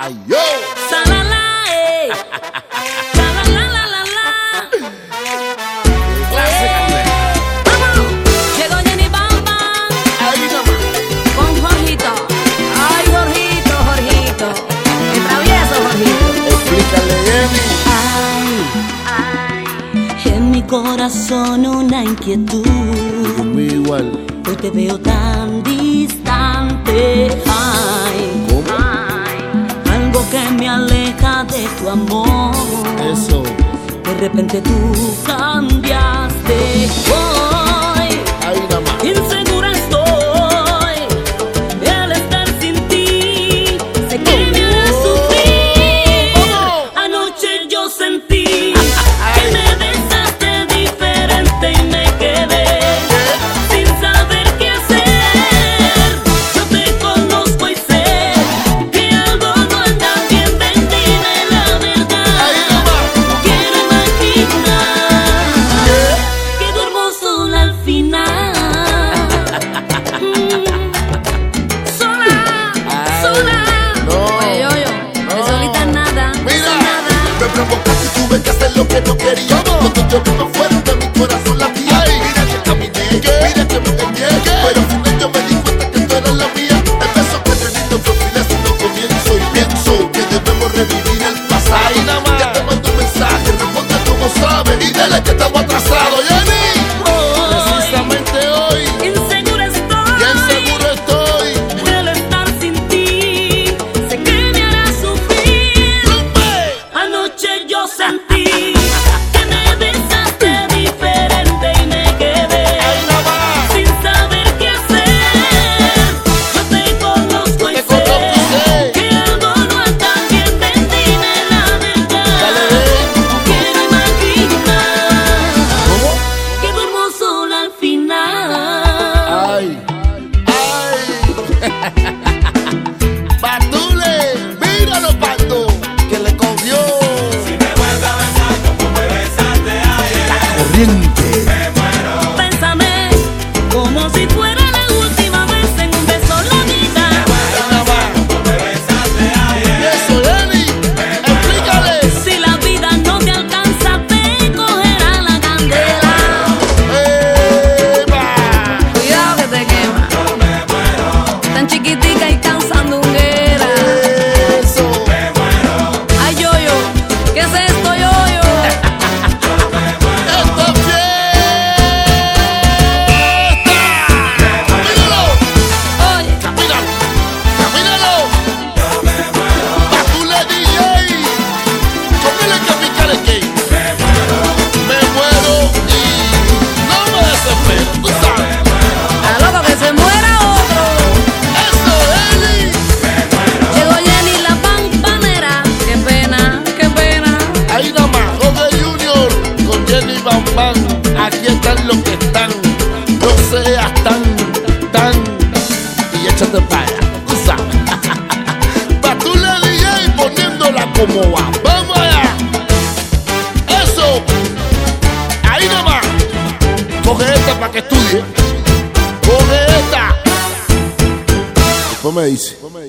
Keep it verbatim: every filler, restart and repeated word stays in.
Ay, yo. Salala, eh. Salala, la, la, la. Clase, Eh. Vamos. Llegó Jenny Bam Bam ahí nomás. con Jorgito. Ay, Jorgito, Jorgito. Qué travieso, Jorgito. Explícale, Jenny. Ay, en mi corazón una inquietud. Conmigo igual. Hoy te veo tan distante. Ay, ¿Cómo? algo que me aleja de tu amor. Eso. De repente tú cambiaste. Hoy Ahí nomás. insegura estoy de al estar sin ti. Sé que me harás sufrir. Anoche yo sentí que me besaste diferente y me quedé sin saber qué hacer. Yo te conozco y sé que algo no anda bien. Ven, dime la verdad. Quiero imaginar que duermo sola al final. Mm. Sola, sola. No. Oye, yo, yo, No. de solita nada, de Mira, nada. me provocaste y tuve que hacer lo que no quería. Cuando yo no me fueron de mi corazón latía. Mira que caminé, mira que me engañé. Pero al final yo me di cuenta que tú eras la mía. El beso que te di no fue fines sino comienzo. Y pienso que debemos revivir el pasado. Ya te mando un mensaje, responde como sabes. Y dile que estamos atrasados, Jenny. Precisamente hoy, Insegura estoy bien seguro estoy. de al estar sin ti. Sé que me harás sufrir. ¡Rumbe! Anoche yo sentí que me besaste diferente y me quedé Ahí nomás. sin saber qué hacer. Yo te conozco y Te conozco y sé. sé que algo no anda bien. Ven, dime la Dale, verdad. ven. Quiero imaginar ¿Cómo? que duermo sola al final. Ay, ay. Batule, míralo, Pato, que le cogió. Si me vuelve a besar como me besaste ayer, Corriente. me muero. Bésame como si fuera la última vez en un beso la vida. Como me besaste ayer, Eso, Jenny, explícale. Si la vida no te alcanza, te cogerá la candela. Eva. Cuidado que te quema. yo me muero, Tan chiquitica y tan sandunguera. Eso. me muero, Ay, yo, yo, ¿qué es esto, yo, yo? Esto es fiesta. Míralo, Oye, míralo, míralo. yo me muero, Batule D J. Póngale que picarle que me muero, me muero y no me desespero, tú sabes. a loco que se muera otro. Eso, Jenny. Llegó Jenny la pampanera. Qué pena, qué pena. Ahí nada más, Jorge Junior con Jenny Bam Bam. Aquí están los que están. No seas tan, tan. Y échate para allá, tú sabes. Batule D J poniéndola como va. Vamos allá. Eso. Ahí nada más. Coge esta para que estudie. Coge esta. Después me dice.